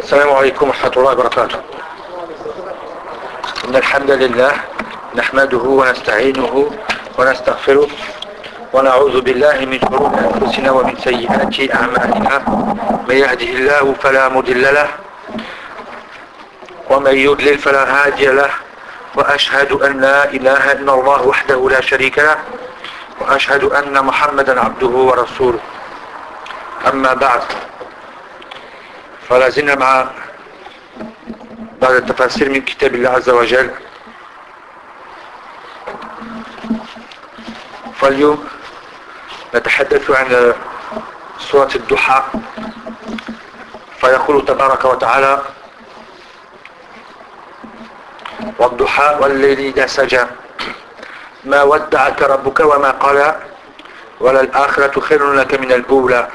السلام عليكم ورحمة الله وبركاته. إن الحمد لله نحمده ونستعينه ونستغفره ونعوذ بالله من شرور أنفسنا ومن سيئات أعمالنا. من يهده الله فلا مضل له ومن يضلل فلا هادي له، وأشهد أن لا إله إلا الله وحده لا شريك له، وأشهد أن محمدا عبده ورسوله. أما بعد، فلا زلنا مع بعض التفاسير من كتاب الله عز وجل. فاليوم نتحدث عن سورة الضحى. فيقول تبارك وتعالى: والضحى والليل إذا سجى ما ودعك ربك وما قلى وللآخرة خير لك من الأولى.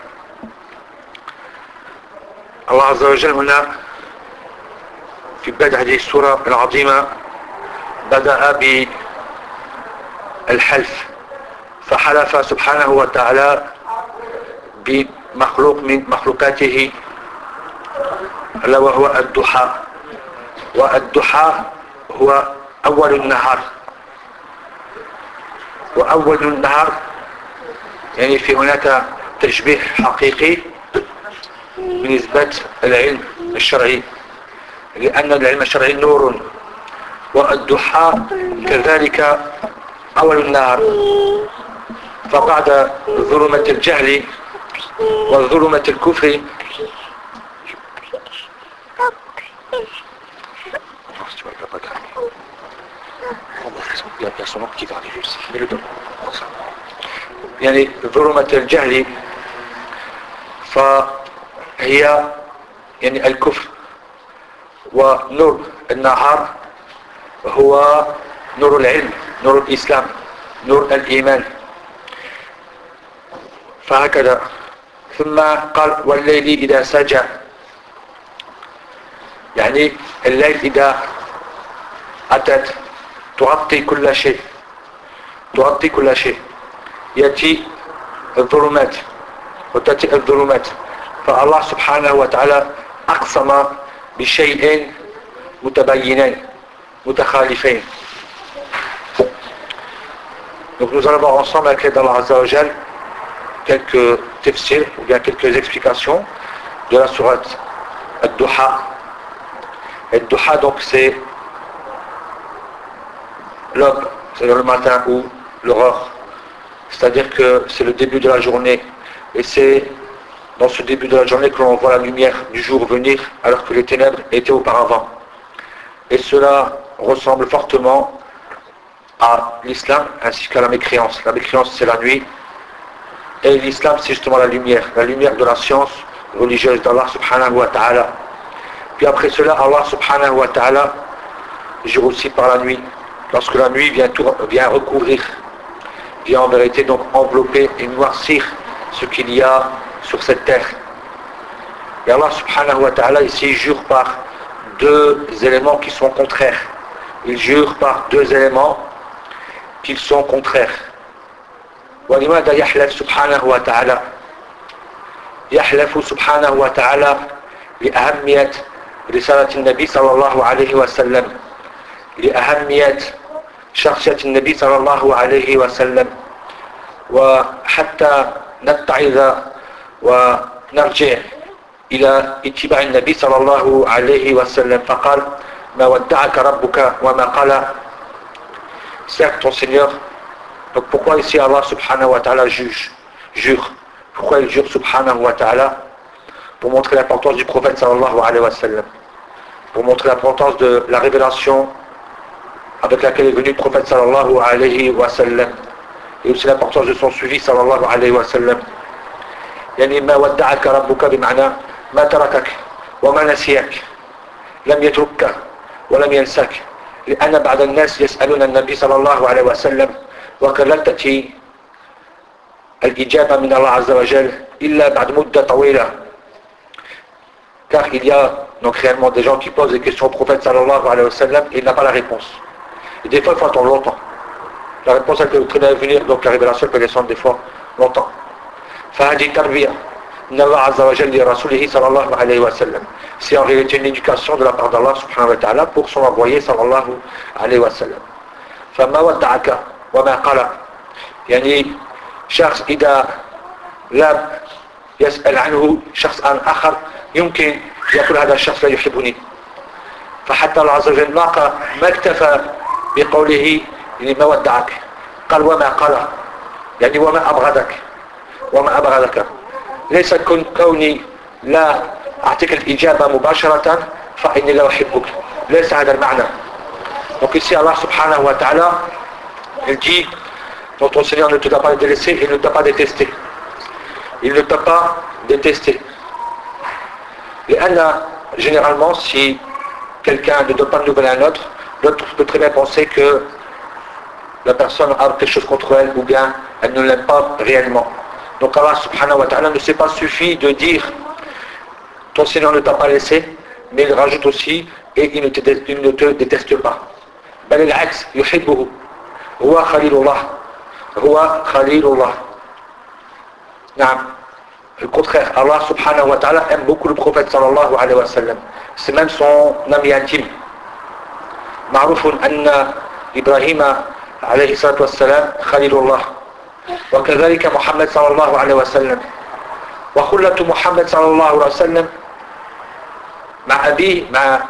الله عز وجل هنا في بدء هذه السورة العظيمة بدأ بالحلف، فحلف سبحانه وتعالى بمخلوق من مخلوقاته ألا وهو الضحى. والضحى هو أول النهار، وأول النهار يعني في هناك تشبيه حقيقي بنسبة العلم الشرعي، لأن العلم الشرعي نور، والضحى كذلك أول النهار. فبعد ظلمة الجهل وظلمة الكفر يعني ظلمة الجهل، فهي يعني الكفر، ونور النهار هو نور العلم، نور الإسلام، نور الإيمان. فهكذا. ثم قال: والليل إذا سجى، يعني الليل إذا أتت تغطي كل شيء، تغطي كل شيء. يأتي الظلمات وتأتي الظلمات، فالله سبحانه وتعالى أقسم بشيئين متباينين متخالفين. Donc nous allons voir ensemble avec l'aide d'Allah Azza wa Jal quelques tafsirs ou bien quelques explications de la sourate Ad-Duha. Ad-Duha, donc c'est l'aube, c'est-à-dire le matin ou l'aurore. C'est-à-dire que c'est le début de la journée, et c'est dans ce début de la journée que l'on voit la lumière du jour venir, alors que les ténèbres étaient auparavant. Et cela ressemble fortement à l'islam ainsi qu'à la mécréance. La mécréance, c'est la nuit, et l'islam, c'est justement la lumière de la science religieuse d'Allah subhanahu wa ta'ala. Puis après cela, Allah subhanahu wa ta'ala jure aussi par la nuit, lorsque la nuit vient recouvrir, vient en vérité donc envelopper et noircir ce qu'il y a sur cette terre. Et Allah subhanahu wa ta'ala ici jure par deux éléments qui sont contraires. Il jure par deux éléments qui sont contraires. ولماذا يحلف سبحانه وتعالى؟ يحلف سبحانه وتعالى لأهمية رسالة النبي صلى الله عليه وسلم، لأهمية شخصية النبي صلى الله عليه وسلم، وحتى نتعظ ونرجع إلى اتباع النبي صلى الله عليه وسلم. فقال: ما ودعك ربك وما قلى. Certes, ton Seigneur. Donc pourquoi ici Allah subhanahu wa ta'ala jure? Pourquoi il jure subhanahu wa ta'ala? Pour montrer l'importance du prophète sallallahu alayhi wa sallam, pour montrer l'importance de la révélation avec laquelle est venu le prophète sallallahu alayhi wa sallam, et aussi l'importance de son suivi sallallahu alayhi wa sallam. يعني ما ودعك ربك بمعنى ما تركك وما نسيك، لم يتركك ولم ينسك، لأن بعض الناس يسألون النبي صلى الله عليه وسلم وقد لن تأتي الإجابة من الله عز وجل إلا بعد مدة طويلة. Car il y a donc réellement des gens qui posent des questions au prophète sallallahu alayhi wa sallam et il n'a pas la réponse. Et des fois il faut attendre longtemps. La réponse elle peut très bien venir, donc la révélation peut descendre des fois longtemps. فهذه تربية min Allah Azza wa Jalla li rasulihi sallallahu alayhi wa sallam. C'est en réalité une éducation de la part d'Allah subhanahu wa ta'ala pour son envoyé sallallahu alayhi wa sallam. فما ودعك وما قلق يعني شخص إذا لا يسأل عنه شخص آخر يمكن يقول هذا الشخص لا يحبني. فحتى الله عز وجل ما اكتفى بقوله يعني ما ودعك، قال وما قلق يعني وما أبغضك ليس كوني لا أعطيك الإجابة مباشرة فإني لا أحبك، ليس هذا المعنى. Donc ici Allah subhanahu wa ta'ala il dit donc ton Seigneur ne te t'a pas délaissé et ne t'a pas détesté. Il ne t'a pas détesté. Et généralement si quelqu'un ne donne pas de nouvelles à un autre, l'autre peut très bien penser que la personne a quelque chose contre elle ou bien elle ne l'aime pas réellement. Donc Allah subhanahu wa ta'ala ne s'est pas suffi de dire ton Seigneur ne t'a pas laissé, mais il rajoute aussi et il ne te déteste pas. بل العكس يحبه هو خليل الله. نعم le contraire, Allah subhanahu wa ta'ala aime beaucoup le prophète sallallahu alayhi wa sallam, c'est même son ami intime. معروف أن إبراهيم عليه الصلاة والسلام خليل الله وكذلك محمد صلى الله عليه وسلم وخلة محمد صلى الله عليه وسلم مع أبيه مع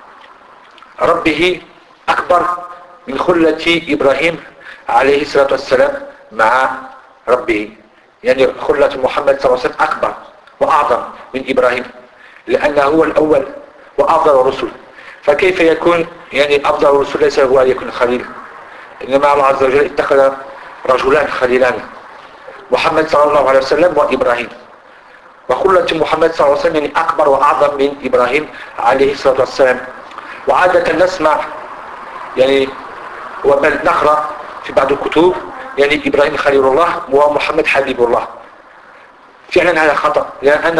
ربه أكبر من خلة إبراهيم عليه الصلاة والسلام مع ربه. يعني خلة محمد صلى الله عليه وسلم أكبر وأعظم من إبراهيم لأنه هو الأول وأفضل الرسل. فكيف يكون يعني أفضل الرسل ليس هو أن يكون خليل؟ إنما الله عز وجل اتخذ رجلان خليلان محمد صلى الله عليه وسلم وإبراهيم. وخلة محمد صلى الله عليه وسلم يعني أكبر وأعظم من إبراهيم عليه الصلاة والسلام. وعادة نسمع يعني وبل نقرأ في بعض الكتب يعني إبراهيم خليل الله ومحمد حبيب الله. فعلا هذا خطأ لأن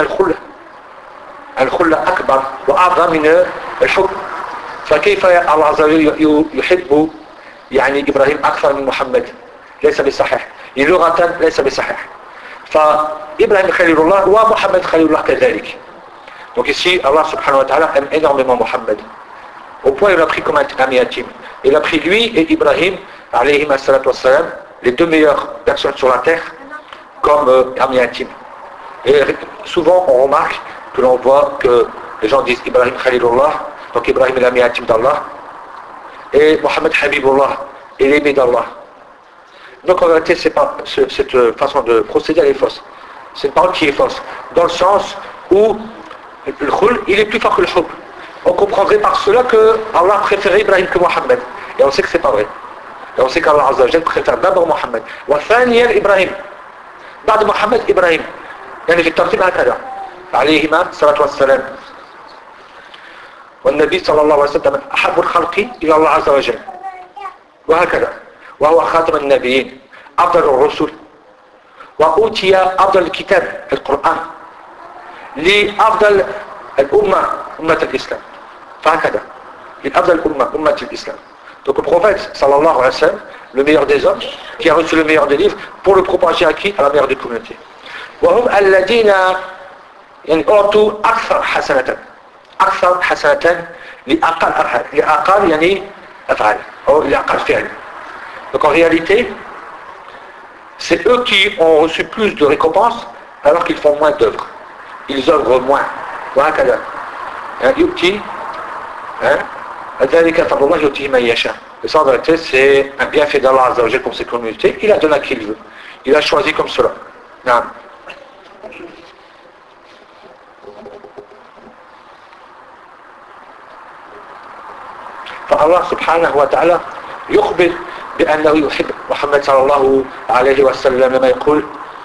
الخلة أكبر وأعظم من الحب. فكيف الله عز وجل يحب يعني إبراهيم أكثر من محمد؟ ليس بصحيح لغة، ليس بصحيح. فإبراهيم خليل الله ومحمد خليل الله كذلك. Donc ici Allah subhanahu wa ta'ala aime énormément Mohammed au point il l'a pris comme un ami intime. Il a pris lui et Ibrahim alayhi salatu wassalam, les deux meilleures personnes sur la terre, comme amis intimes. Et souvent on remarque que l'on voit que les gens disent Ibrahim Khalilullah, donc Ibrahim est l'ami intime d'Allah, et Mohammed Habibullah, est l'aimé d'Allah. Donc en réalité cette façon de procéder elle est fausse. C'est une parole qui est fausse, dans le sens où le khul il est plus fort que le hub. On comprendrait par cela que Allah préférait Ibrahim que Mohammed. Et on sait que c'est pas vrai. Et on sait qu'Allah Azza wa Jalla préfère d'abord Mohammed. وثانيا إبراهيم. بعد محمد إبراهيم. يعني في الترتيب هكذا. عليهما الصلاة والسلام. والنبي صلى الله عليه وسلم أحب الخلق إلى الله عز وجل. وهكذا. وهو خاتم النبيين. أفضل الرسل. وأوتي أفضل الكتاب القرآن. لأفضل الأمة أمة الإسلام. فهكذا. لأفضل الأمة أمة الإسلام. Donc le prophète sallallahu alayhi wa sallam, le meilleur des hommes, qui a reçu le meilleur des livres, pour le propager à qui? À la meilleure des communautés. وهم الذين يعني أعطوا أكثر حسنة لأقل يعني أفعال أو لأقل فعل. Donc en réalité, c'est eux qui ont reçu plus de récompenses alors qu'ils font moins d'œuvres. Ils œuvrent moins. وهكذا. يؤتي ذلك فضل الله يؤتيه من يشاء. Et ça en vérité c'est un bienfait d'Allah Azza wa Jalla pour ses communautés. Il a donné à qui il veut. Il a choisi comme cela. Non. فالله سبحانه وتعالى يخبر بأنه يحب محمد صلى الله عليه وسلم لما يقول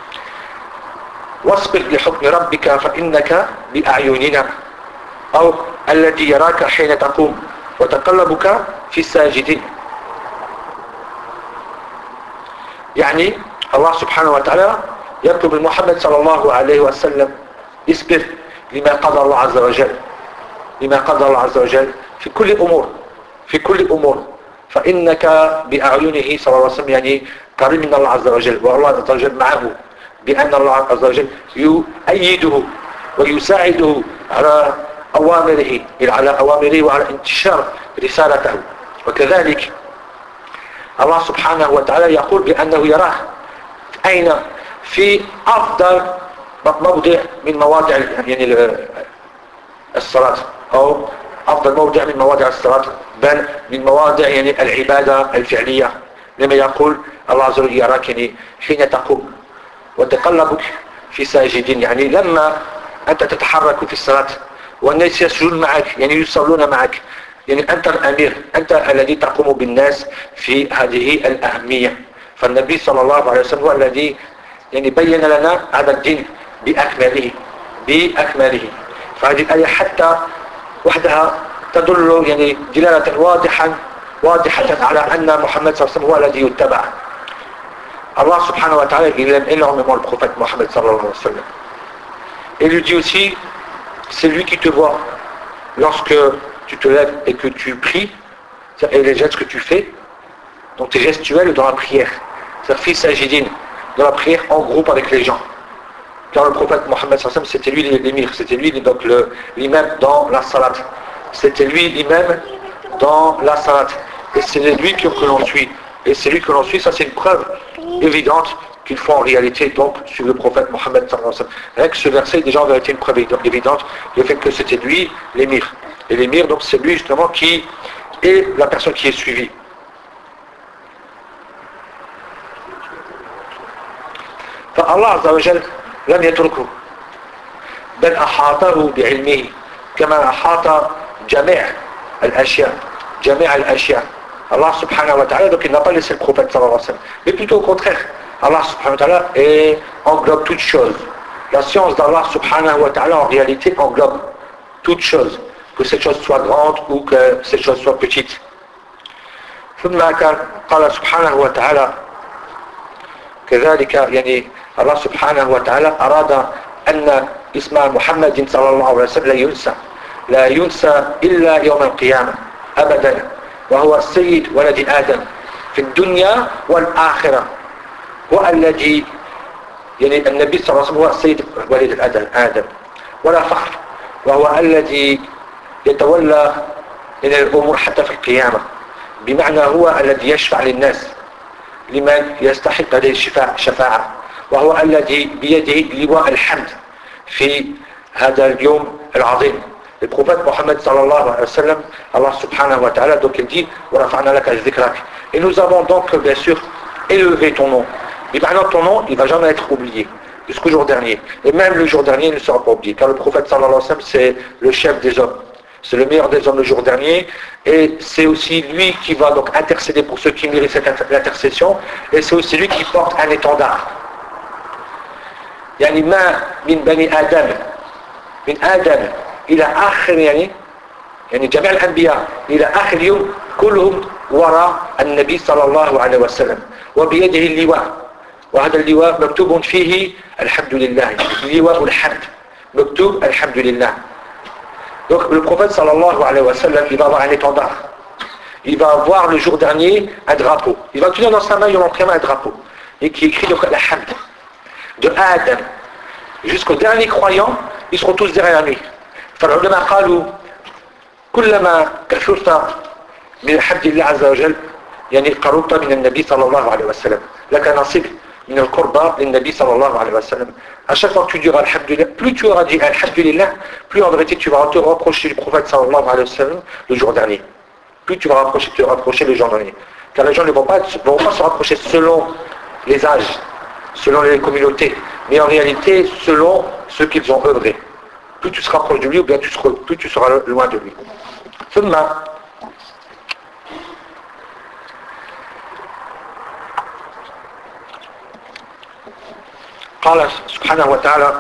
واصبر لحكم ربك فإنك بأعيننا أو الذي يراك حين تقوم وتقلبك في الساجدين. يعني الله سبحانه وتعالى يطلب من محمد صلى الله عليه وسلم اصبر لما قضى الله عز وجل عز وجل في كل أمور فإنك بأعينه صلى الله عليه وسلم يعني قريب من الله عز وجل والله عز وجل معه بأن الله عز وجل يؤيده ويساعده على أوامره وعلى انتشار رسالته. وكذلك الله سبحانه وتعالى يقول بأنه يراه أين؟ في أفضل موضع من مواضع يعني الصلاة، أو أفضل موضع من مواضع الصلاة، بل من مواضع يعني العبادة الفعلية. لما يقول الله عز وجل يراك يعني حين تقوم وتقلبك في ساجدين، يعني لما أنت تتحرك في الصلاة والناس يسجدون معك يعني يصلون معك، يعني أنت الأمير، أنت الذي تقوم بالناس في هذه الأهمية. فالنبي صلى الله عليه وسلم هو الذي يعني بين لنا هذا الدين بأكمله. فهذه الآية حتى وحدها تدل يعني دلالة واضحة على أن محمد صلى الله عليه وسلم هو الذي يتبع. Allah subhanahu wa ta'ala, il aime énormément le prophète Mohammed sallallahu alayhi wa sallam. Et il lui dit aussi, c'est lui qui te voit lorsque tu te lèves et que tu pries, et les gestes que tu fais, donc tes gestuels dans la prière. C'est-à-dire fils sajidin, dans la prière en groupe avec les gens. Car le prophète Mohammed sallallahu alayhi wa sallam, c'était lui l'émir, c'était lui donc l'imam dans la salat. C'était lui l'imam dans la salat. Et c'est lui que l'on suit. Et c'est lui que l'on suit, ça c'est une preuve évidente qu'il faut en réalité donc suivre le prophète Mohammed sallallahu alayhi wa sallam. Avec ce verset est déjà en vérité une preuve évidente le fait que c'était lui l'émir. Et l'émir donc c'est lui justement qui est la personne qui est suivie. فالله عز وجل لم يتركه بل أحاطه بعلمه كما أحاط جميع الأشياء. Allah subhanahu wa ta'ala, donc il n'a pas laissé le prophète sallallahu alayhi wa sallam. Mais plutôt au contraire, Allah subhanahu wa ta'ala englobe toutes choses. La science d'Allah subhanahu wa ta'ala en réalité englobe toutes choses. Que cette chose soit grande ou que cette chose soit petite. ثم قال سبحانه وتعالى كذلك يعني الله سبحانه وتعالى أراد أن اسم محمد صلى الله عليه وسلم لا ينسى إلا يوم القيامة أبدا، وهو سيد ولد آدم في الدنيا والآخرة، هو الذي يعني النبي صلى الله عليه وسلم هو سيد ولد آدم ولا فخر، وهو الذي يتولى من الأمور حتى في القيامة، بمعنى هو الذي يشفع للناس لمن يستحق هذه الشفاعة، وهو الذي بيده لواء الحمد في هذا اليوم العظيم. Le prophète Mohammed sallallahu alayhi wa sallam, Allah subhanahu wa ta'ala, donc il dit وَرَفَعْنَا لَكَ ذِكْرَكَ. Et nous avons donc bien sûr élevé ton nom. Et maintenant ton nom, il ne va jamais être oublié jusqu'au jour dernier. Et même le jour dernier ne sera pas oublié. Car le prophète sallallahu alayhi wa sallam, c'est le chef des hommes. C'est le meilleur des hommes le jour dernier. Et c'est aussi lui qui va donc intercéder pour ceux qui méritent cette intercession. Et c'est aussi lui qui porte un étendard. يعني ما من بني آدم إلى آخر يعني جميع الأنبياء إلى آخر يوم كلهم وراء النبي صلى الله عليه وسلم وبيده اللواء، وهذا اللواء مكتوب فيه الحمد لله، لواء الحمد مكتوب الحمد لله. Donc le prophète sallallahu alayhi wa sallam, il va avoir un étendard, il va avoir le jour dernier un drapeau, il va tenir dans sa main un drapeau et qui écrit donc الحمد de Adam jusqu'aux derniers croyants, ils seront tous derrière lui. فالعلماء قالوا كلما كثرت من الحمد لله عز وجل يعني قربت من النبي صلى الله عليه وسلم، لك نصيب من القربة للنبي صلى الله عليه وسلم. À chaque fois que tu diras alhamdulillah, plus tu auras dit alhamdulillah, plus en vérité tu vas te rapprocher du prophète sallallahu alayhi wa sallam le jour dernier. Plus tu vas te rapprocher le jour dernier. Car les gens ne vont pas se rapprocher selon les âges, selon les communautés, mais en réalité selon ce qu'ils ont œuvré. Plus tu seras proche de lui, ou bien plus tu seras loin de lui. ثم قال سبحانه وتعالى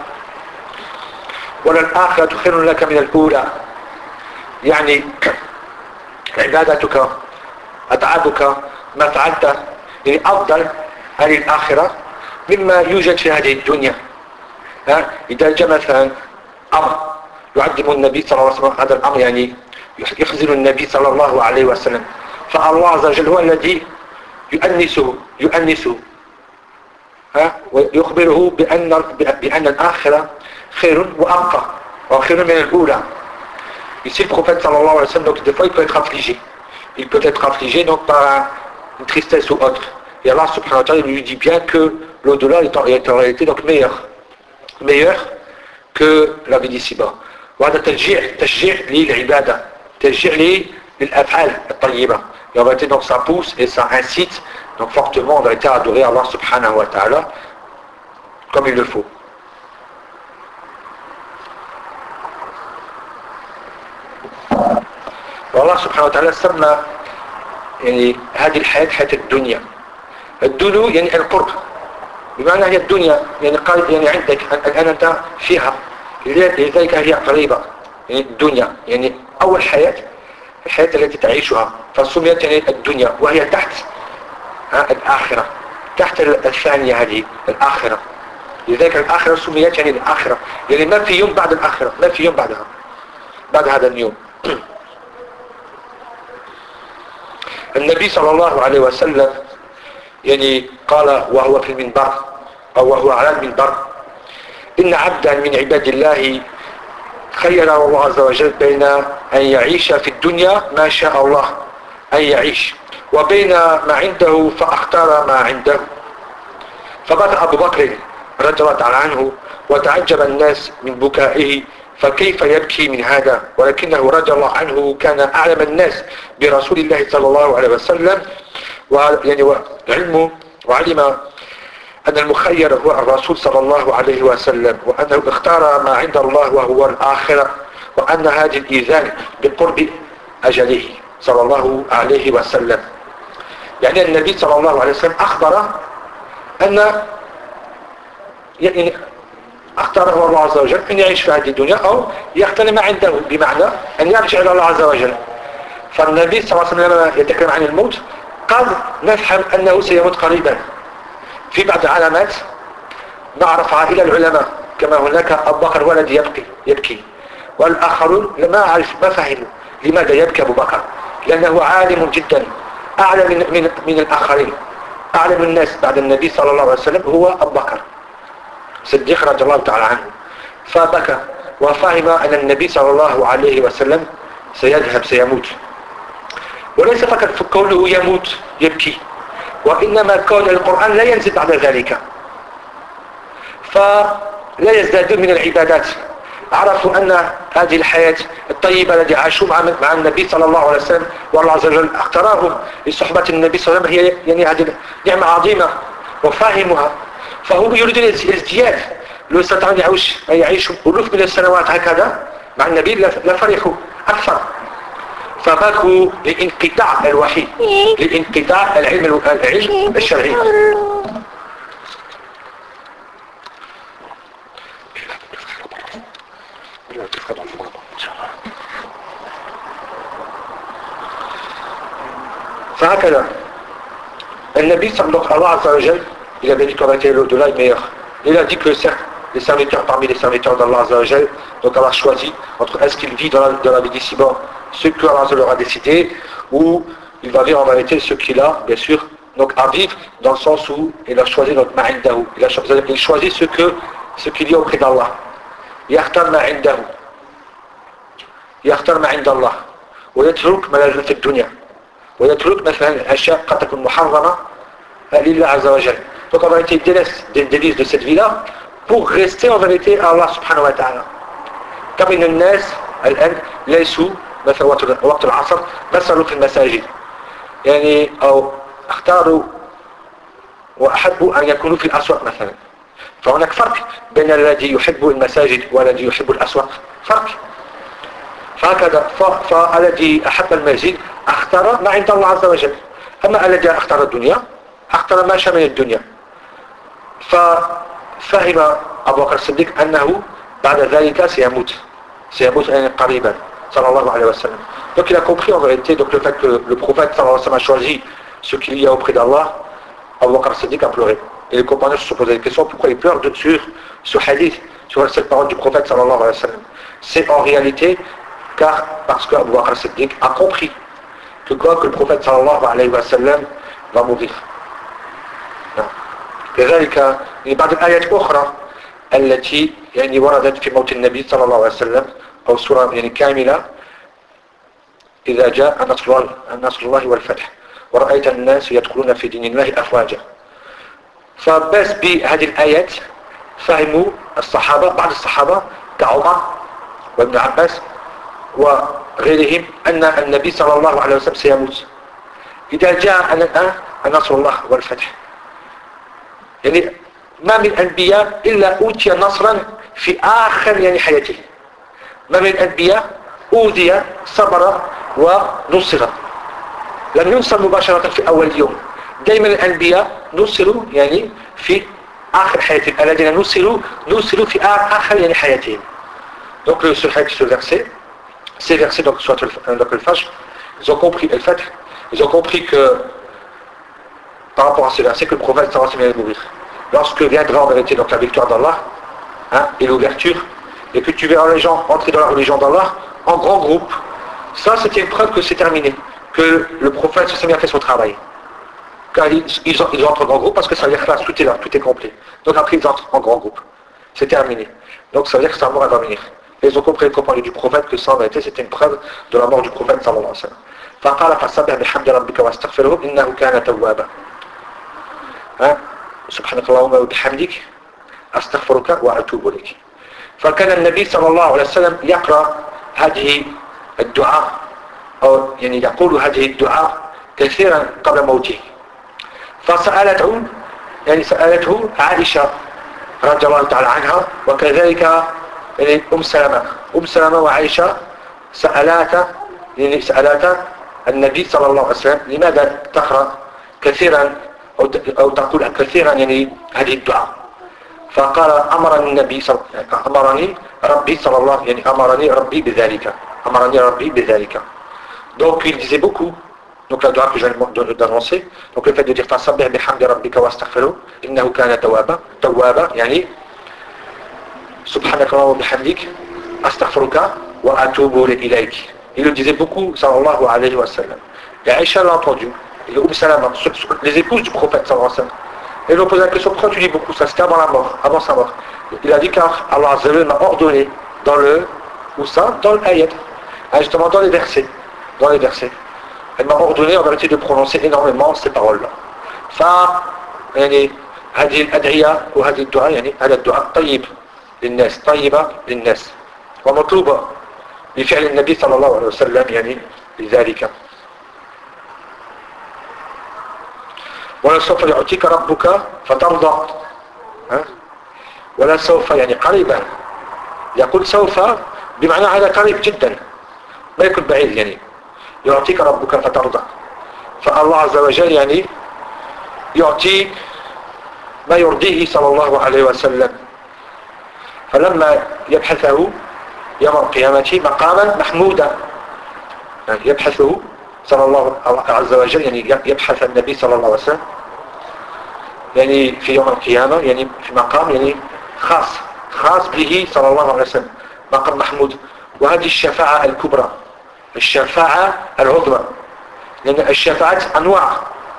وللآخرة خير لك من الأولى، يعني عبادتك أتعابك ما فعلت يعني أفضل عن الآخرة مما يوجد في هذه الدنيا. إذا جاء مثلا أمر يعظم النبي صلى الله عليه وسلم، هذا الأمر يعني يحزن النبي صلى الله عليه وسلم، فالله عز وجل هو الذي يؤنسه ويخبره بأن الآخرة خير وأبقى وخير من الأولى. Ici le prophète sallallahu alayhi wa sallam, donc des fois il peut être affligé. Il peut être affligé donc par une tristesse ou autre. Et Allah subhanahu wa ta'ala lui dit bien que l'au-delà est en réalité donc meilleur que la vie d'ici-bas. وهذا تشجيع للعبادة تشجيع للأفعال الطيبة. Et en réalité donc ça pousse et ça incite donc fortement en vérité à adorer Allah subhanahu wa ta'ala comme il le faut. والله سبحانه وتعالى سمى يعني هذه الحياة حياة الدنيا. الدنو يعني القرب بمعنى هي الدنيا يعني قال يعني عندك الآن أنت فيها لذلك هي قريبة يعني الدنيا يعني أول حياة الحياة التي تعيشها فسميت يعني الدنيا وهي تحت الآخرة تحت الثانية هذه الآخرة. لذلك الآخرة سميت يعني الآخرة يعني ما في يوم بعد الآخرة ما في يوم بعدها بعد هذا اليوم. النبي صلى الله عليه وسلم يعني قال وهو في المنبر أو وهو على المنبر إن عبدا من عباد الله خير الله عز وجل بين أن يعيش في الدنيا ما شاء الله أن يعيش وبين ما عنده فاختار ما عنده. فبكى أبو بكر رضي الله تعالى عنه وتعجب الناس من بكائه فكيف يبكي من هذا ولكنه رضي الله عنه كان أعلم الناس برسول الله صلى الله عليه وسلم يعني وعلم أن المخير هو الرسول صلى الله عليه وسلم وأنه اختار ما عند الله وهو الآخرة وأن هذه الإيذان بقرب أجله صلى الله عليه وسلم. يعني النبي صلى الله عليه وسلم أخبر أن يعني اختاره الله عز وجل أن يعيش في هذه الدنيا أو يختار ما عنده بمعنى أن يرجع إلى الله عز وجل. فالنبي صلى الله عليه وسلم لما يتكلم عن الموت قال نفهم أنه سيموت قريبا. في بعض العلامات نعرفها إلى العلماء كما هناك أبو بكر هو الذي يبكي والآخرون ما فهموا لماذا يبكي أبو بكر لأنه عالم جدا أعلى من الآخرين. أعلم الناس بعد النبي صلى الله عليه وسلم هو أبو بكر صديق رضي الله تعالى عنه. فبكى وفهم أن النبي صلى الله عليه وسلم سيذهب سيموت وليس فقط في قوله يموت يبكي وإنما كون القرآن لا ينزل بعد ذلك فلا يزدادون من العبادات. عرفوا أن هذه الحياة الطيبة التي عاشوا مع النبي صلى الله عليه وسلم والله عز وجل اختارهم لصحبة النبي صلى الله عليه وسلم هي يعني هذه نعمة عظيمة وفاهمها فهم يريدون الازدياد. لو استطاعوا يعيشوا ألوف من السنوات هكذا مع النبي لفرحوا أكثر. فبكوا لانقطاع الوحي لانقطاع العلم الشرعي. فهكذا النبي صلى الله عليه وسلم il avait dit qu'en réalité l'au-delà est meilleur. Il a dit que certes, les serviteurs parmi les serviteurs d'Allah Azza wa Jal, donc Allah choisit entre est-ce qu'il vit dans la vie d'ici-bas ce que Allah leur a décidé ou il va vivre en vérité ce qu'il a bien sûr donc à vivre dans le sens où il a choisi notre ma'indahu. Il choisit ce qu'il y a auprès d'Allah. يختار ما عنده يختار ما عند الله ويترك ملذات الدنيا ويترك مثلا الأشياء قد تكون محرمة لله عز وجل. Donc en vérité il délaisse des délices de cette vie-là pour rester en vérité à Allah subhanahu wa ta'ala. كم من الناس الآن ليسوا مثلا وقت العصر مثلوا في المساجد يعني أو اختاروا وأحبوا أن يكونوا في الأسواق مثلا. فهناك فرق بين الذي يحب المساجد والذي يحب الأسواق فرق. فهكذا فالذي أحب المسجد اختار ما عند الله عز وجل أما الذي اختار الدنيا اختار ما شاء من الدنيا. ففهم أبو بكر الصديق أنه بعد ذلك سيموت قريبا صلى الله عليه وسلم. Donc il a compris en vérité donc le fait que le prophète sallallahu alayhi wa sallam a choisi ce qu'il y a auprès d'Allah. Abu Bakr Siddiq a pleuré. Et les compagnons se sont posé des questions pourquoi il pleure sur ce hadith, sur cette parole du prophète sallallahu alayhi wa sallam. C'est en réalité parce que Abu Bakr Siddiq a compris que le prophète sallallahu alayhi wa sallam va mourir. لذلك يعني بعض الآيات الأخرى التي يعني وردت في موت النبي صلى الله عليه وسلم أو سورة يعني كاملة إذا جاء نصر الله والفتح ورأيت الناس يدخلون في دين الله أفواجا. فبس بهذه الآيات فهموا الصحابة بعض الصحابة كعمر وابن عباس وغيرهم أن النبي صلى الله عليه وسلم سيموت إذا جاء الآن نصر الله والفتح. يعني ما من أنبياء إلا أوتي نصرا في آخر يعني حياته. ما من أنبياء أوذي صبر ونصر، لم ينصر مباشرة في أول يوم. دائما الأنبياء نصروا يعني في آخر حياتهم، الذين نصروا في آخر يعني حياتهم. Donc ce verset, ces versets donc soit le Fajr, ils ont compris le Fatih, ils ont compris que par rapport à ce verset que le prophète sallallahu alayhi wa sallam allait mourir. Lorsque viendra en vérité donc la victoire d'Allah et l'ouverture, et que tu verras les gens entrer dans la religion d'Allah en grand groupe, ça c'était une preuve que c'est terminé, que le prophète sallallahu alayhi wa sallam a fait son travail. Car ils entrent en grand groupe parce que ça veut dire que là, tout est là, tout est complet. Donc après ils entrent en grand groupe. C'est terminé. Donc ça veut dire que sa mort va venir. Et ils ont compris le compagnon du prophète que ça en vérité c'était une preuve de la mort du prophète sallallahu alayhi wa sallam. فقال فسبح بحمد ربك واستغفره إنه كان توابا. سبحانك اللهم وبحمدك أستغفرك وأتوب إليك. فكان النبي صلى الله عليه وسلم يقرأ هذه الدعاء أو يعني يقول هذه الدعاء كثيرا قبل موته. فسألته يعني سألته عائشة رضي الله تعالى عنها وكذلك يعني أم سلمة وعائشة سألتا النبي صلى الله عليه وسلم لماذا تقرأ كثيرا أو تقول كثيرا يعني هذه الدعاء. فقال أمرني ربي بذلك. Donc il disait beaucoup, donc la dua que je viens d'annoncer, donc le fait de dire fasabbih bihamdi rabbika wastaghfirhu innahu kana tawwaba yani subhanaka wa bihamdik astaghfiruka wa atubu ilayk. Il le disait beaucoup sallallahu alayhi wa sallam. Et Aïcha l'a entendu, et Salama, les épouses du prophète sallallahu alayhi wa sallam. Et ils ont posé la question, pourquoi tu dis beaucoup ça? C'était avant la mort, avant sa mort. Il a dit car Allah Azza wa Jalla m'a ordonné dans l'ayat, justement dans les versets. Elle m'a ordonné en vérité de prononcer énormément ces paroles-là. يعني هذه الأدعية وهذه الدعاء يعني هذا الدعاء طيب للناس طيبة للناس ومطلوبة بفعل النبي صلى الله عليه وسلم يعني لذلك. ولا سوف يعطيك ربك فترضى ولا سوف يعني قريبا يقول سوف بمعنى هذا قريب جدا ما يكون بعيد يعني يعطيك ربك فترضى. فالله عز وجل يعني يعطيك ما يرضيه صلى الله عليه وسلم. فلما يبحثه يوم القيامة مقاما محمودا يعني يبحثه صلى الله عز وجل يعني يبحث النبي صلى الله عليه وسلم يعني في يوم القيامة يعني في مقام يعني خاص به صلى الله عليه وسلم مقام محمود. وهذه الشفاعة الكبرى الشفاعة العظمى لأن الشفاعة أنواع.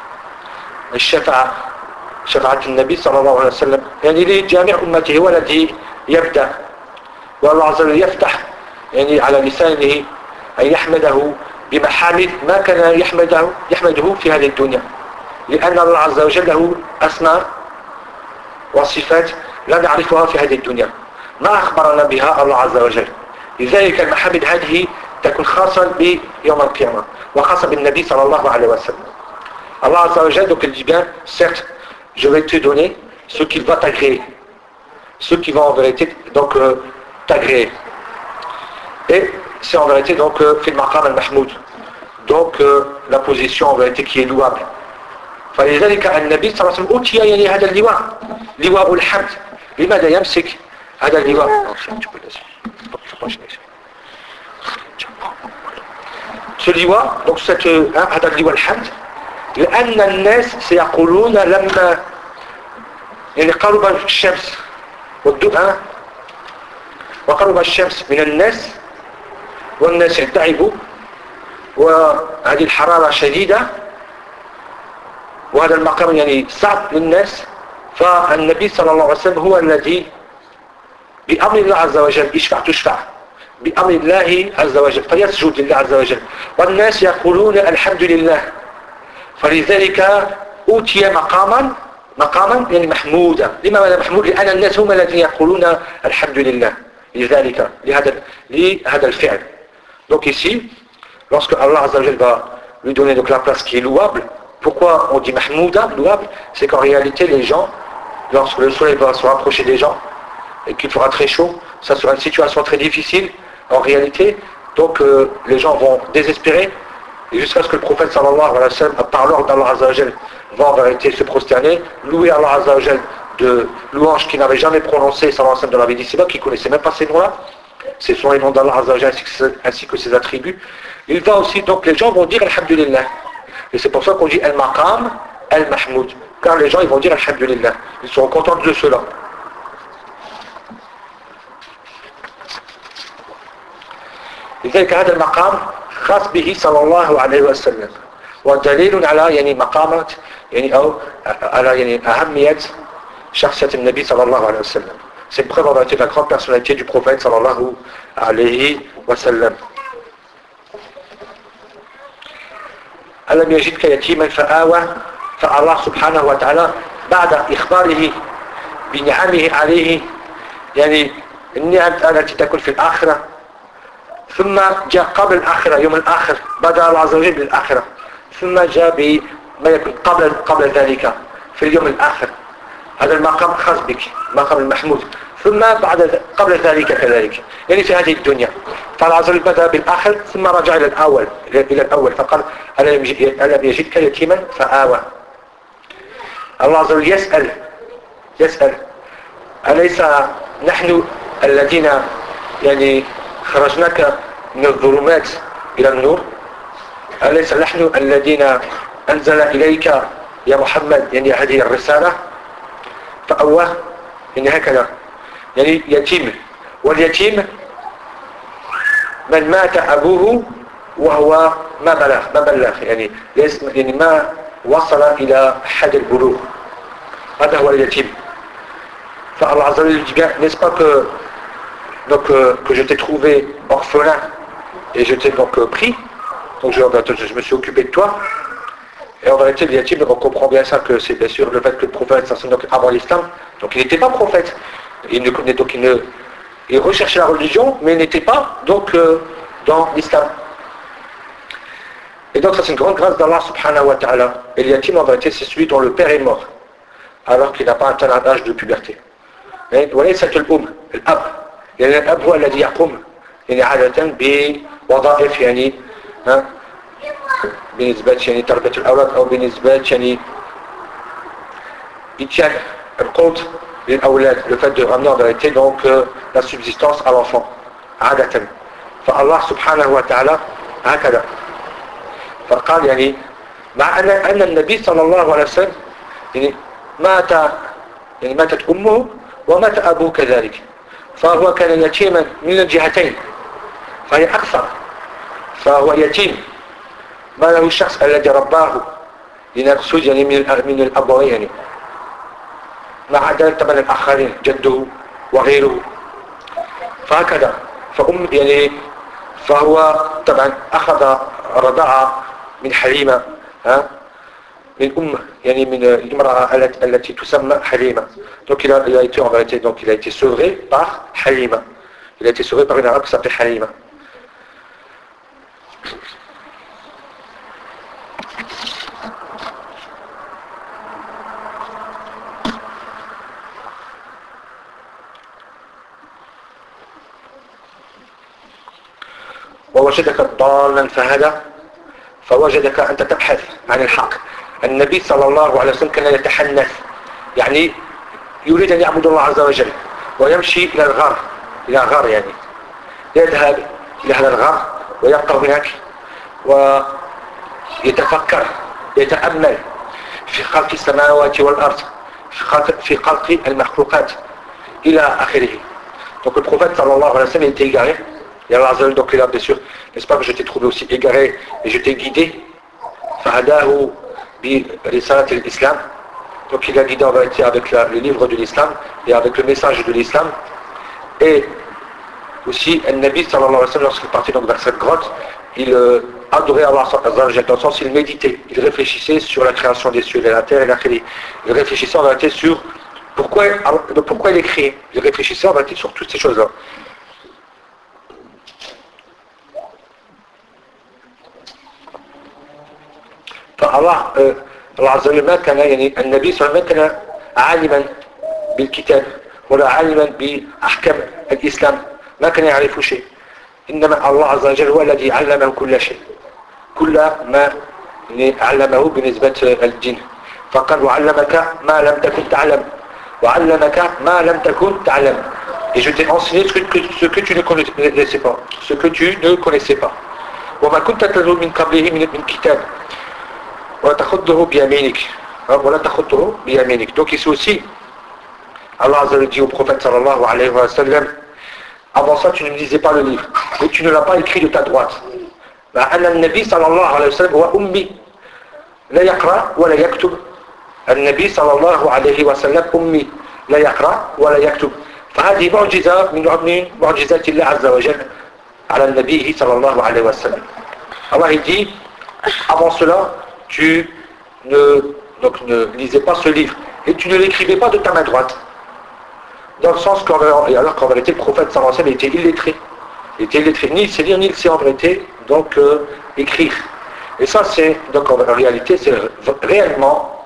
شفاعة النبي صلى الله عليه وسلم يعني لجميع أمته هو الذي يبدأ والله عز وجل يفتح يعني على لسانه أن يحمده بمحامد ما كان يحمده في هذه الدنيا لأن الله عز وجل له أسماء وصفات لا نعرفها في هذه الدنيا ما أخبرنا بها الله عز وجل. لذلك المحامد هذه تكون خاصة بيوم القيامة وخاصة بالنبي صلى الله عليه وسلم. Allah Azza wa Jalla donc il dit bien certes je vais te donner ce qu'il va t'agréer, ce qui va en vérité donc t'agréer, et c'est en vérité donc fil maqam al-mahmoud, donc la position en vérité qui est louable. فلذلك النبي صلى الله عليه وسلم أوتي يعني هذا اللواء لواء الحمد. لماذا يمسك هذا اللواء؟ ce liwa donc cette هذا اللواء الحمد لأن الناس سيقولون لما يعني قرب الشمس وقرب الشمس من الناس والناس تعبوا وهذه الحرارة شديدة وهذا المقام يعني صعب للناس فالنبي صلى الله عليه وسلم هو الذي بأمر الله عز وجل يشفع تشفع بأمر الله عز وجل فيسجد لله عز وجل والناس يقولون الحمد لله فلذلك أوتي مقاما يعني محمودا. لماذا محمود؟ لأن الناس هم الذين يقولون الحمد لله لذلك لهذا الفعل. Donc ici, lorsque Allah Azza wa Jal va lui donner donc la place qui est louable, pourquoi on dit mahmouda, louable? C'est qu'en réalité les gens, lorsque le soleil va se rapprocher des gens et qu'il fera très chaud, ça sera une situation très difficile en réalité, donc les gens vont désespérer et jusqu'à ce que le prophète sallallahu alayhi wa sallam, par l'ordre d'Allah Azza wa Jal, va en vérité se prosterner, louer Allah Azza wa Jal de louanges qu'il n'avait jamais prononcées sallallahu alayhi wa sallam dans la vie d'ici-bas, qu'il ne connaissait même pas ces noms-là. Ce sont les noms d'Allah Azza wa Jal ainsi que ses attributs. Il va aussi, donc les gens vont dire Alhamdulillah. Et c'est pour ça qu'on dit Al-Maqam, Al-Mahmoud. Car les gens ils vont dire Alhamdulillah. Ils seront contents de cela. لذلك هذا المقام خاص به صلى الله عليه وسلم ودليل على يعني مقامات يعني أو على يعني أهمية شخصية النبي صلى الله عليه وسلم. C'est preuve en vérité de la grande personnalité du prophète sallallahu alayhi wa sallam. ألم يجدك يتيما فآوى فالله سبحانه وتعالى بعد إخباره بنعمه عليه يعني النعم التي تكون في الآخرة ثم جاء قبل الآخرة يوم الآخر بدأ الله عز وجل بالآخرة ثم جاء بما يكون قبل ذلك في اليوم الآخر. هذا المقام خاص بك مقام المحمود. ثم قبل ذلك كذلك يعني في هذه الدنيا فالله عز وجل بدأ بالآخر ثم رجع إلى الأول فقال ألم يجدك يتيما فآوى. الله عز وجل يسأل أليس نحن الذين يعني خرجناك من الظلمات إلى النور؟ أليس نحن الذين أنزل إليك يا محمد يعني هذه الرسالة فأواه يعني هكذا يعني يتيم. واليتيم من مات أبوه وهو ما بلغ يعني ما وصل إلى حد البلوغ. هذا هو اليتيم. فالله عز وجل dit bien, n'est-ce pas que je t'ai trouvé orphelin et je t'ai donc pris, donc je me suis occupé de toi. Et en vérité, le yatim, on comprend bien ça, que c'est bien sûr le fait que le prophète, donc avant l'islam, donc il n'était pas prophète. Il recherchait la religion, mais il n'était pas donc dans l'islam. Et donc ça c'est une grande grâce d'Allah subhanahu wa ta'ala. Et le yatim en vérité c'est celui dont le père est mort, alors qu'il n'a pas atteint l'âge de puberté. وليس الأم الأب يعني الأب هو الذي يقوم يعني عادة بوظائف يعني بالنسبة يعني تربية الأولاد أو بالنسبة يعني يتيان القوت للأولاد le fait de ramener en vérité donc la subsistance à l'enfant عادة. فالله سبحانه وتعالى هكذا فقال يعني مع أن النبي صلى الله عليه وسلم يعني ماتت أمه ومات أبوه كذلك فهو كان يتيما من الجهتين فهي أكثر فهو يتيم ما له الشخص الذي رباه لنقصد يعني من الأبوين يعني ما عدا طبعا الآخرين جده وغيره فهكذا يعني فهو طبعا أخذ رضاعة من حليمة من يعني من الامرأة التي تسمى حليمة. Donc il a été en vérité donc il a été sauvé par Halima. Il a été sauvé par une arabe qui s'appelait Halima. ووجدك ضالا فهدى فوجدك أنت تبحث عن الحق. النبي صلى الله عليه وسلم كان يتحنث يعني يريد أن يعبد الله عز وجل ويمشي إلى غار يعني يذهب إلى هذا الغار ويبقى هناك ويتفكر يتأمل في خلق السماوات والأرض في خلق المخلوقات إلى آخره. Donc le prophète sallallahu alayhi wa sallam était égaré et Allah Azza wa Jalla donc il a bien sûr n'est-ce pas que je t'ai trouvé aussi égaré et je t'ai guidé فهداه برسالة الإسلام Donc il a guidé en vérité avec le livre de l'islam et avec le message de l'islam. Et aussi, le Nabi sallallahu alayhi wa sallam, lorsqu'il partait donc vers cette grotte, il adorait Allah dans le sens il méditait, il réfléchissait sur la création des cieux et de la terre et la créée. Il réfléchissait en vérité sur pourquoi il est créé. Il réfléchissait en vérité sur toutes ces choses-là. فالله الله عز وجل ما كان يعني النبي صلى الله عليه وسلم ما كان عالما بالكتاب ولا عالما بأحكام الإسلام ما كان يعرف شيء إنما الله عز وجل هو الذي علمه كل شيء كل ما علمه بالنسبة للدين فقال وعلمك ما لم تكن تعلم وعلمك ما لم تكن تعلم et je t'ai enseigné ce que tu ne connaissais pas ce que tu ne connaissais pas وما كنت تتلو من قبله من كتاب ولا تخطه بيمينك ولا تخطه بيمينك. Donc ici aussi Allah Azza wa Jalla dit au prophète sallallahu alayhi wa sallam avant ça tu ne lisais pas le livre et tu ne l'as pas écrit de ta droite. أن النبي صلى الله عليه وسلم هو أمي لا يقرأ ولا يكتب. النبي صلى الله عليه وسلم أمي لا يقرأ ولا يكتب. فهذه معجزة من معجزات الله عز وجل على النبي صلى الله عليه وسلم. Allah il dit avant cela tu ne lisais pas ce livre et tu ne l'écrivais pas de ta main droite. Dans le sens alors qu'en vérité le prophète sallallahu alayhi wa sallam était illettré. Il était illettré, ni il sait lire ni il sait en vérité donc écrire. Et ça c'est donc en réalité c'est réellement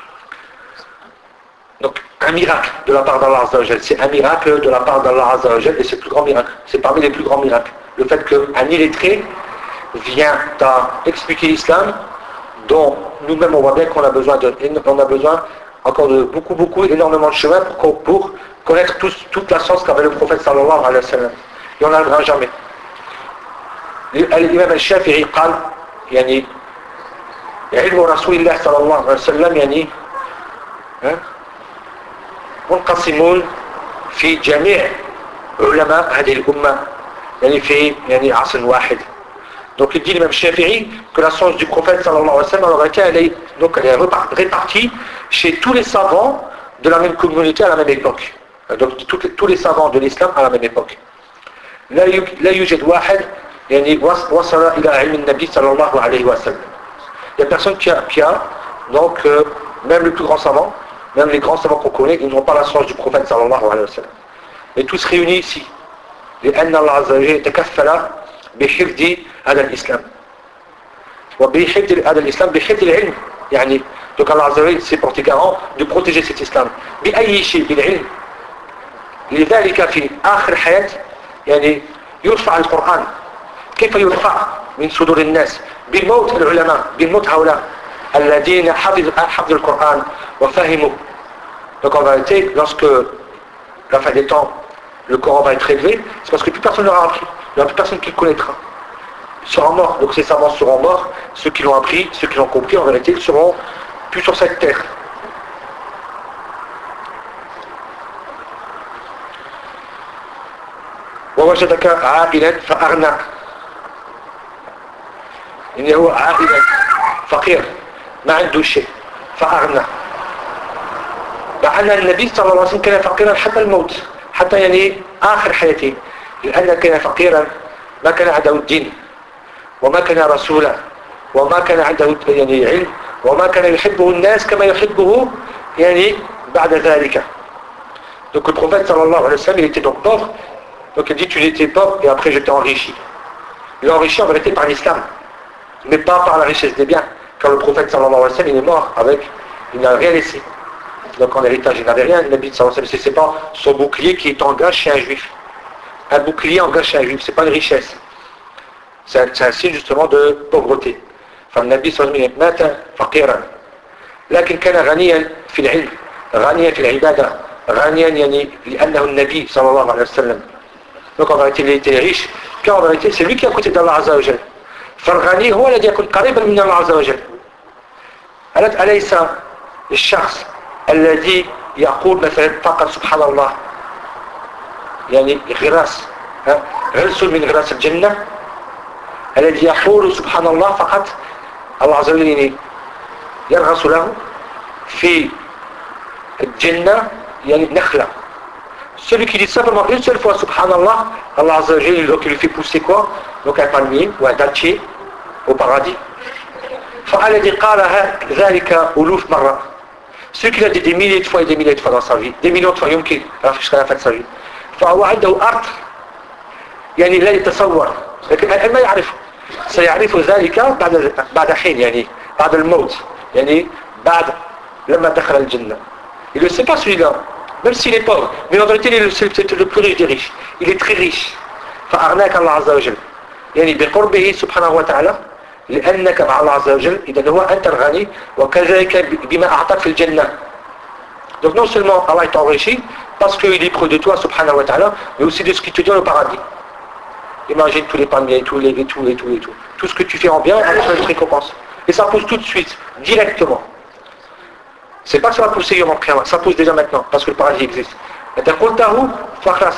donc un miracle de la part d'Allah Azza wa Jal. C'est un miracle de la part d'Allah Azza wa Jal et c'est le plus grand miracle. C'est parmi les plus grands miracles. Le fait qu'un illettré vient à expliquer l'islam dont nous-mêmes on voit bien qu'on a besoin encore de beaucoup énormément de chemin pour connaître toute la science qu'avait le prophète sallallahu alayhi wa sallam et on n'arrivera jamais. الإمام الشافعي قال يعني علم رسول الله صلى الله عليه وسلم يعني منقسمون في جميع علماء هذه الأمة يعني في عصر واحد. Donc il dit l'imam Shafi'i que la science du prophète sallallahu alayhi wa sallam en réalité elle est répartie chez tous les savants de la même communauté à la même époque. Donc tous les savants de l'islam à la même époque. لا يوجد واحد يعني وصل إلى علم النبي صلى الله عليه وسلم. Il y a personne qui a donc même le plus grand savant, même les grands savants qu'on connaît, ils n'ont pas la science du prophète sallallahu alayhi wa sallam. Et tous réunis ici. لأن الله عز وجل تكفل بحفظ هذا الإسلام وبحفظ هذا الإسلام بحفظ العلم يعني donc Allah Azza wa Jalla s'est porté garant de protéger cet islam بأي شيء بالعلم لذلك في آخر حياة يعني يرفع القرآن كيف يرفع من صدور الناس بموت العلماء بموت هؤلاء الذين حفظوا القرآن وفهموا. Donc en vérité lorsque la fin des temps le Coran va être élevé c'est parce que plus personne n'aura appris il n'y aura plus personne qui le connaîtra. Ils seront morts, donc ces savants seront morts, ceux qui l'ont appris, ceux qui l'ont compris, en vérité, ils seront plus sur cette terre. ووجدك عائلا فأغنى إنه هو عائلا فقير ما عنده شيء فأغنى مع أن النبي صلى الله عليه وسلم كان فقيرا حتى الموت حتى يعني آخر حياته لأن كان فقيرا ما كان عنده الدين وما كان رسولا وما كان عنده يعني علم وما كان يحبه الناس كما يحبه يعني بعد ذلك. Donc le prophète sallallahu alayhi wa sallam il était donc pauvre, donc il dit tu étais pauvre et après je t'ai enrichi. Il a enrichi en vérité par l'islam mais pas par la richesse des biens. Quand le prophète sallallahu alayhi wa sallam il est mort il n'a rien laissé, donc en héritage il n'avait rien. Le Nabi sallallahu alayhi wa sallam c'est pas son bouclier qui est en gage chez un juif. Un bouclier en gage chez un juif c'est pas une richesse, c'est un signe justement de pauvreté. فالنبي صلى الله عليه وسلم مات فقيرا لكن كان غنيا في العلم غنيا في العبادة غنيا يعني لأنه النبي صلى الله عليه وسلم. Donc en vérité il était riche car en vérité c'est lui qui est à côté d'Allah Azza wa Jal. فالغني هو الذي يكون قريبا من الله عز وجل. أليس الشخص الذي يقول مثلا فقط سبحان الله يعني غراس غرس من غراس الجنة الذي يقول سبحان الله فقط الله عز وجل يرغس له في Jannah, yani nakhla. Celui qui dit simplement une seule fois Subhanallah, Allah Azza wa Jalla, donc il lui fait pousser quoi? Donc un palmier ou un dattier au paradis. فَالَّذِي قَالَهَا ذَلِكَ أُلُوفْ مَرَّةٍ. Celui qui l'a dit des milliers de fois et des milliers de fois dans sa vie, des millions de fois يمكن jusqu'à la fin de sa vie. فهو عنده أرض يعني لا يتصور، لكن الآن ما يعرف، سيعرف ذلك بعد حين، يعني بعد الموت، يعني بعد لما دخل الجنة. Il ne sait pas celui-là, même s'il est pauvre, mais en vérité il est le plus riche des riches, il est très riche. فأغناك الله عز وجل يعني بقربه سبحانه وتعالى لأنك مع الله عز وجل، إذا هو أنت الغني وكذلك بما أعطاك في الجنة. Donc non seulement Allah t'enrichit parce qu'il est près de toi subhanahu wa ta'ala, mais aussi de ce qu'il te donne au paradis. Imagine tous les palmiers, tout. Tout ce que tu fais en bien, Allah te récompense. Et ça pousse tout de suite, directement. C'est pas que ça va pousser Yom Al-Qiyamah, ça pousse déjà maintenant, parce que le paradis existe. Et t'as قلته فخلاص.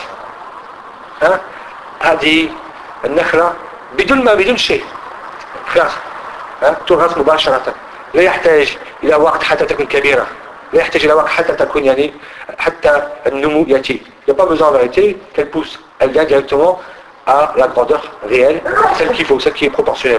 هذه النخلة بدون شيء. خلاص. تغرس مباشرة. لا يحتاج إلى وقت حتى تكون كبيرة. لا يحتاج إلى وقت حتى تكون يعني حتى النمو يأتي. Il n'y a pas besoin en vérité qu'elle pousse. Elle vient directement à la grandeur réelle, celle qu'il faut, celle qui est proportionnelle.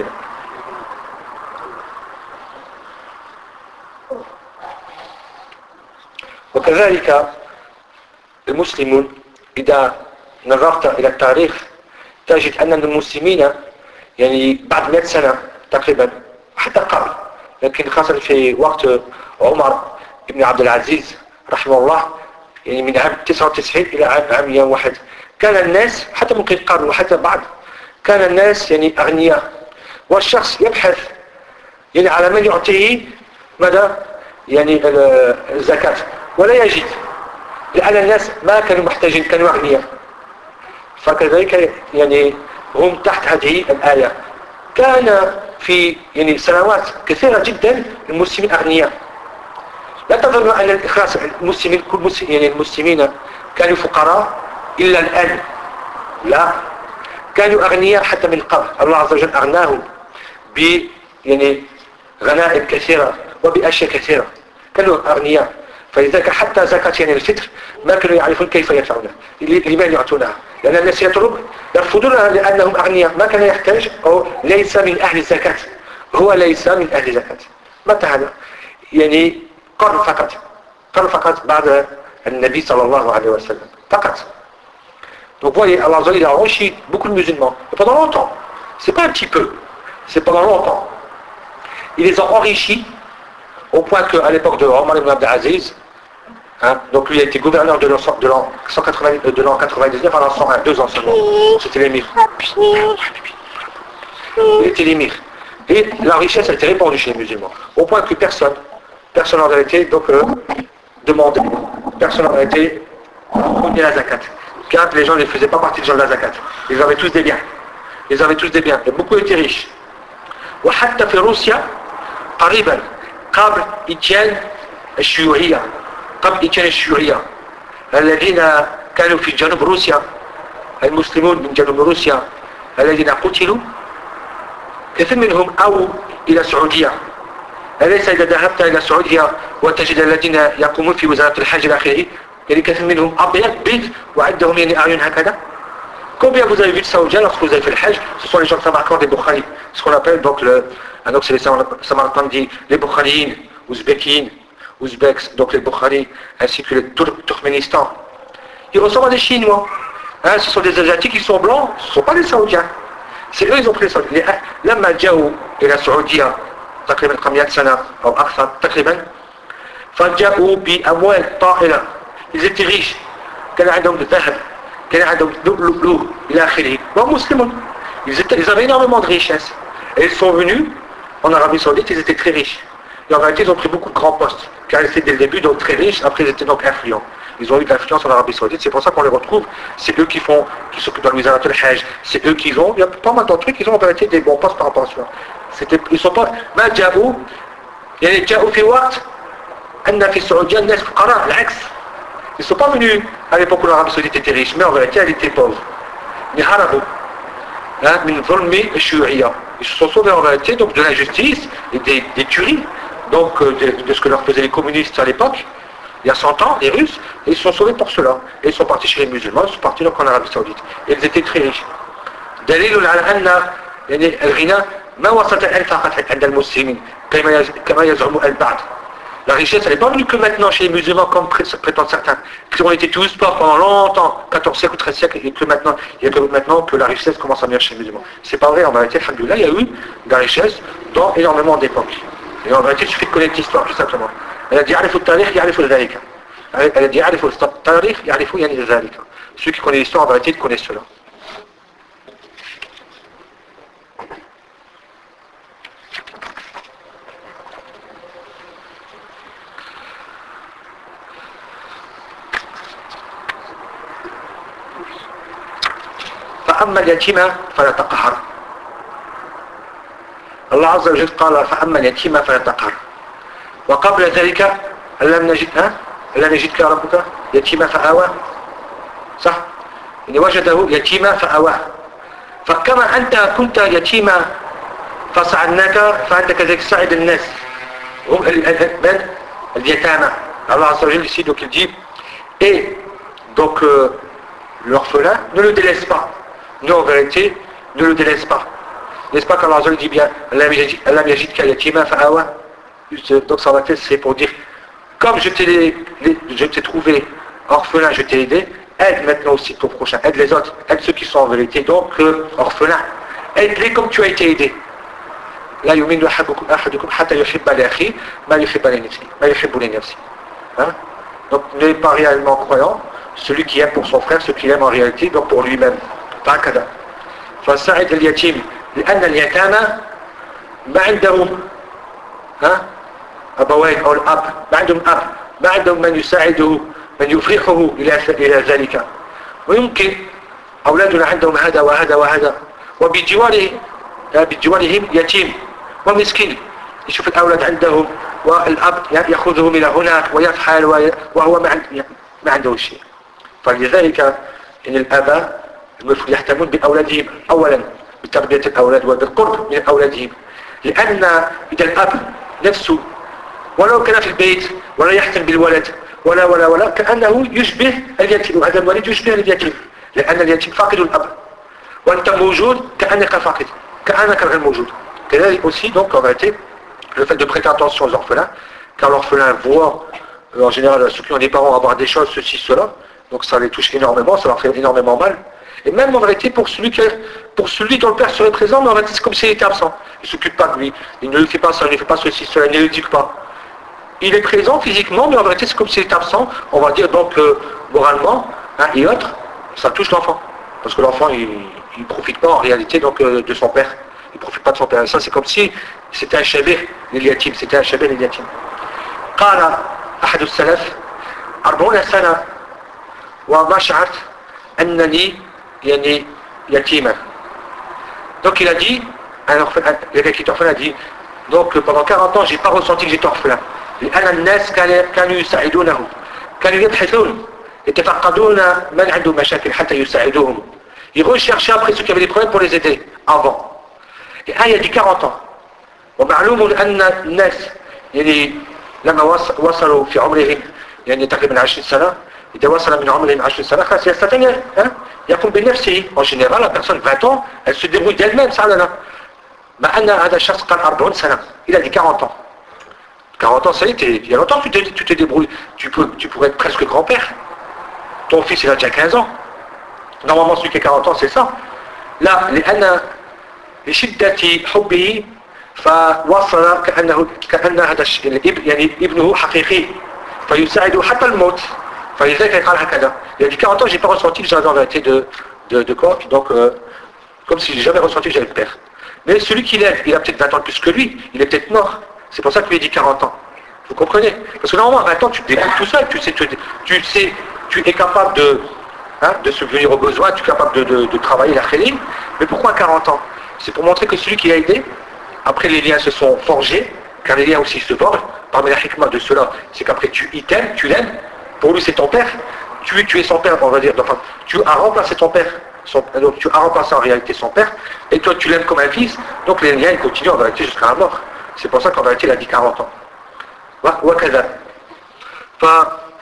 وكذلك المسلمون إذا نظرت إلى التاريخ تجد أن المسلمين يعني بعد 100 سنة تقريبا حتى قبل، لكن خاصة في وقت عمر بن عبد العزيز رحمه الله، يعني من عام 99 إلى عام 101 كان الناس حتى ممكن قبل وحتى بعد كان الناس يعني أغنياء، والشخص يبحث يعني على من يعطيه ماذا يعني الزكاة ولا يجد، لأن الناس ما كانوا محتاجين، كانوا أغنياء. فكذلك يعني هم تحت هذه الآية. كان في يعني سنوات كثيرة جدا المسلمين أغنياء. لا تظن أن الإخلاص المسلمين كل مسلم يعني المسلمين كانوا فقراء إلا الآن، لا، كانوا أغنياء حتى من قبل. الله عز وجل أغناهم ب يعني غنائم كثيرة وبأشياء كثيرة، كانوا أغنياء. فلذلك حتى زكاة يعني الفطر ما كانوا يعرفون كيف يدفعونها، لمن يعطونها، لأن الناس يرفضونها لأنهم أغنياء، ما كان يحتاج أو ليس من أهل الزكاة، هو ليس من أهل الزكاة. متى هذا؟ يعني قرن فقط بعد النبي صلى الله عليه وسلم فقط. Donc vous voyez, Allah il a enrichi beaucoup de musulmans, et pendant longtemps, c'est pas un petit peu, c'est pendant longtemps. Il les a enrichis au point qu'à l'époque de Omar ibn Abd al-Aziz, donc lui a été gouverneur de l'an 99 à l'an 101, 2 ans seulement. C'était l'émir. Il était l'émir. Et la richesse a été répandue chez les musulmans, au point que personne en vérité donc demandait, personne en vérité prenait la zakat. Car les gens ne faisaient pas partie des gens de la zakat. Ils avaient tous des biens. Et beaucoup étaient riches. وحتى في روسيا قريبا قبل إتيان الشيوعية الذين كانوا في جنوب روسيا، المسلمون من جنوب روسيا الذين قتلوا كثير منهم أو إلى السعودية. أليس إذا ذهبت إلى السعودية وتجد الذين يقومون في وزارة الحج إلى آخره، يعني كثير منهم أبيض بيض وعندهم يعني أعين هكذا. Combien vous avez vu de Saoudiens lorsque vous avez fait le Hajj? Ce sont les gens de Samarkand, des Bukhari, ce qu'on appelle donc donc c'est les Samarkandis, les Bukhariines, Ouzbeks, donc les Bukhari, ainsi que le Turkménistan. Ils ressemblent à des Chinois. Ce sont des Asiatiques qui sont blancs, ce ne sont pas des Saoudiens. C'est eux ils ont pris les Saoudiens. لما جاءوا إلى السعودية تقريبا 500 سنة أو أكثر تقريبا فجاءوا بأموال طائلة. Ils étaient riches. كان عندهم الذهب، كان عندهم لؤلؤ إلى آخره. وهم مسلمون. Ils avaient énormément de richesses. Et ils sont venus en Arabie Saoudite, ils étaient très riches. Et en réalité, ils ont pris beaucoup de grands postes. Car ils étaient dès le début donc très riches, après ils étaient donc influents. Ils ont eu de l'influence en Arabie Saoudite, c'est pour ça qu'on les retrouve. C'est eux qui s'occupent de la Wizara al-Hajj. C'est eux qui ont, il y a pas mal de trucs, ils ont en réalité des bons postes par rapport à cela. Ils sont pas, ما جاءوا يعني جاءوا في وقت أن في السعودية الناس فقراء العكس. Ils ne sont pas venus à l'époque où l'Arabie Saoudite était riche, mais en réalité elle était pauvre. Mais harabu, min zulmi al-shuyu'iyya. Ils se sont sauvés en réalité donc de l'injustice et des tueries, donc de ce que leur faisaient les communistes à l'époque, il y a 100 ans, les Russes, et ils se sont sauvés pour cela. Et ils sont partis chez les musulmans, ils sont partis donc en Arabie Saoudite. Et ils étaient très riches. دليل على أن يعني الغنى ما وصلت الآن فقط عند المسلمين كما يزعم البعض. La richesse, elle n'est pas venue que maintenant chez les musulmans, comme prétendent certains, qui ont été tous pauvres pendant longtemps, 14 siècles ou 13 siècles, et que maintenant, il n'y a que maintenant que la richesse commence à venir chez les musulmans. C'est pas vrai, en vérité, alhamdoulilah, il y a eu de la richesse dans énormément d'époques. Et en vérité, il suffit de connaître l'histoire, tout simplement. Elle a dit, يعرف التاريخ يعرف ذلك. Elle a dit, يعرف التاريخ يعرف يعني ذلك. Ceux qui connaissent l'histoire, en vérité, ils connaissent cela. فأما اليتيم فلا تقهر. الله عز وجل قال فأما اليتيم فلا تقهر. وقبل ذلك ألم يجدك ربك يتيما فآوى. صح؟ إن وجده يتيما فآواه. فكما أنت كنت يتيما فساعدناك فأنت كذلك ساعد الناس هم اليتامى. Allah Azza wa Jalla ici donc il dit et donc l'orphelin ne le délaisse pas. Nous, en vérité, ne le délaisse pas. N'est-ce pas qu'Allah dit bien donc ça va être, c'est pour dire comme je t'ai trouvé orphelin, je t'ai aidé, aide maintenant aussi ton prochain, aide les autres, aide ceux qui sont en vérité donc orphelins, aide-les comme tu as été aidé. لا يؤمن أحدكم حتى يحب لأخيه ما يحب لنفسه. Donc n'est pas réellement croyant celui qui aime pour son frère ce qu'il aime en réalité donc pour lui-même. هكذا فساعد اليتيم لأن اليتامى ما عندهم أبوين أو الأب ما عندهم أب ما عندهم من يساعده من يفرحه إلى ذلك ويمكن أولادنا عندهم هذا وهذا وهذا وبجوارهم يتيم ومسكين يشوف الأولاد عندهم والأب يأخذهم إلى هناك ويفعل وهو ما عنده شيء. فلذلك إن الآباء المفروض يهتمون بأولادهم أولا بتربية الأولاد وبالقرب من أولادهم لأن إذا الأب نفسه ولو كان في البيت ولا يهتم بالولد ولا كأنه يشبه اليتيم وهذا الولد يشبه اليتيم لأن اليتيم فاقد الأب وأنت موجود كأنك فاقد كأنك غير موجود. كذلك aussi donc en réalité le fait de prêter attention aux orphelins car l'orphelin voit en général ceux qui ont des parents avoir des choses ceci cela donc ça les touche énormément, ça leur fait énormément mal. Et même en vérité pour celui dont le père serait présent, mais en réalité c'est comme s'il était absent. Il ne s'occupe pas de lui, il ne lui fait pas ça, il ne fait pas ceci, cela, il ne l'éduque pas. Il est présent physiquement, mais en vérité c'est comme s'il était absent, on va dire donc moralement, et autres, ça touche l'enfant. Parce que l'enfant il ne profite pas en réalité donc de son père. Il ne profite pas de son père. Et ça c'est comme si c'était un shabih l'iliatim, c'était un shabih l'iliatim. قال أحد السلف 40 سنة وما شعرت أنني يعني يتيما. Donc il a dit, quelqu'un qui est orphelin a dit, donc pendant 40 ans j'ai pas ressenti que j'étais orphelin. لأن الناس كانوا يساعدونه كانوا يبحثون يتفقدون من عنده مشاكل حتى يساعدوهم. Ils recherchaient après ceux qui avaient des problèmes pour les aider avant. Et il y a dit 40 ans. ومعلوم أن الناس يعني لما وصلوا في عمرهم يعني تقريبا 20 سنة إذا وصل من عمرهم 20 سنة خلاص يستطيع يقوم بنفسه. En général la personne 20 ans elle se débrouille d'elle-même سعدنا. مع أن هذا الشخص قال 40 سنة il a dit 40 ans. 40 ans ça y est, il y a longtemps que tu te débrouilles. Tu pourrais être presque grand-père. Ton fils il a déjà 15 ans. Normalement celui qui a 40 ans c'est ça. Là لأن لشدة حبه فوصل كأن هذا الابن يعني ابنه حقيقي فيساعده حتى الموت. فلذلك قال هكذا. Il a dit 40 ans j'ai pas ressenti que j'avais en vérité de quoi donc comme si j'ai jamais ressenti que j'avais le père. Mais celui qui l'aide, il a peut-être 20 ans de plus que lui, il est peut-être mort. C'est pour ça qu'il lui a dit 40 ans. Vous comprenez? Parce que normalement à 20 ans tu te débrouilles tout seul, tu es capable de subvenir aux besoins, tu es capable de travailler la khéline. Mais pourquoi 40 ans? C'est pour montrer que celui qui a aidé, après les liens se sont forgés, car les liens aussi se forgent. Parmi la hikmah de cela, c'est qu'après tu l'aimes, pour lui c'est ton père, tu es son père, on va dire, enfin, tu as remplacé ton père, donc tu as remplacé en réalité son père, et toi tu l'aimes comme un fils, donc les liens ils continuent en vérité jusqu'à la mort. C'est pour ça qu'en vérité il a dit 40 ans. وكذا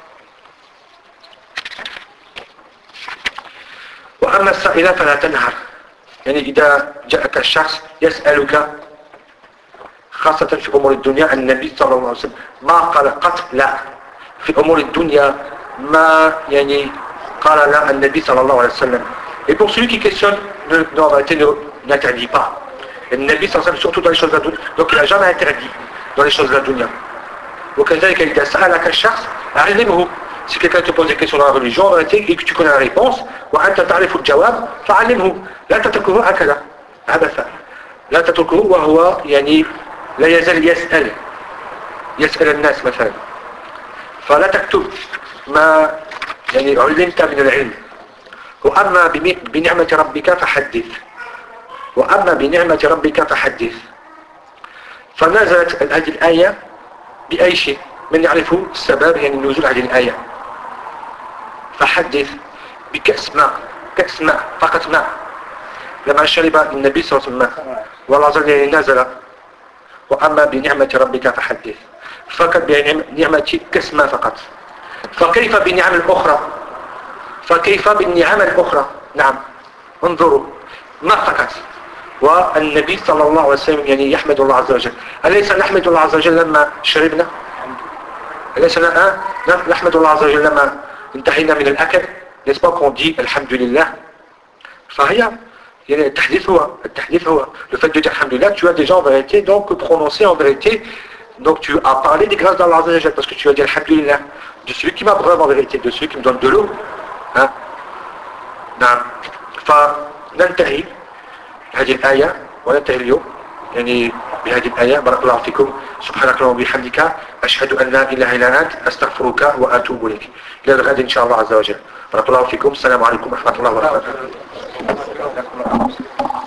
وأما السائل فلا تنهر. يعني إذا جاءك الشخص يسألك خاصة في أمور الدنيا، النبي صلى الله عليه وسلم ما قال قط لا في أمور الدنيا، ما يعني قال لا النبي صلى الله عليه وسلم. Et pour celui qui questionne, en réalité n'interdit pas. Le Nabi sallallahu alayhi wa sallam, surtout dans les choses de la dunya, donc il n'a jamais interdit dans les choses de la dunya. وكذلك إذا سألك الشخص علمه. Si quelqu'un te pose des questions dans la religion, en réalité, et que tu connais la réponse, وأنت تعرف الجواب فعلمه. لا تتركه هكذا عبثا. لا تتركه وهو يعني لا يزال يسأل الناس مثلا. فلا تكتب ما يعني علمت من العلم. وأما بنعمة ربك فحدث. وأما بنعمة ربك فحدث. فنزلت هذه الآية بأي شيء من يعرف السبب يعني نزول هذه الآية. فحدث بكأس ماء، كأس ماء فقط ماء. لما شرب النبي صلى الله عليه وسلم والله عز وجل نزل وأما بنعمة ربك فحدث. فقط بنعمة كأس ماء فقط. فكيف بنعم الأخرى؟ فكيف بالنعم الأخرى؟ نعم انظروا ما فقط. والنبي صلى الله عليه وسلم يعني يحمد الله عز وجل. أليس نحمد الله عز وجل لما شربنا؟ أليس نحمد الله عز وجل لما انتهينا من الأكل؟ n'est-ce pas qu'on dit alhamdulillah? فهي يعني التحديث هو le fait de dire alhamdulillah, tu as déjà en vérité donc prononcé en vérité, donc tu as parlé des grâces d'Allah Azza wa Jal parce que tu as dit alhamdulillah de celui qui m'abreuve en vérité, de celui qui me donne de l'eau. hein? نعم. فننتهي هذه الآية وننتهي اليوم يعني بهذه الآية. بارك الله فيكم. سبحانك اللهم وبحمدك أشهد أن لا إله إلا أنت أستغفرك وأتوب إليك. إلى الغد إن شاء الله عز وجل. بارك الله فيكم. السلام عليكم ورحمة الله وبركاته.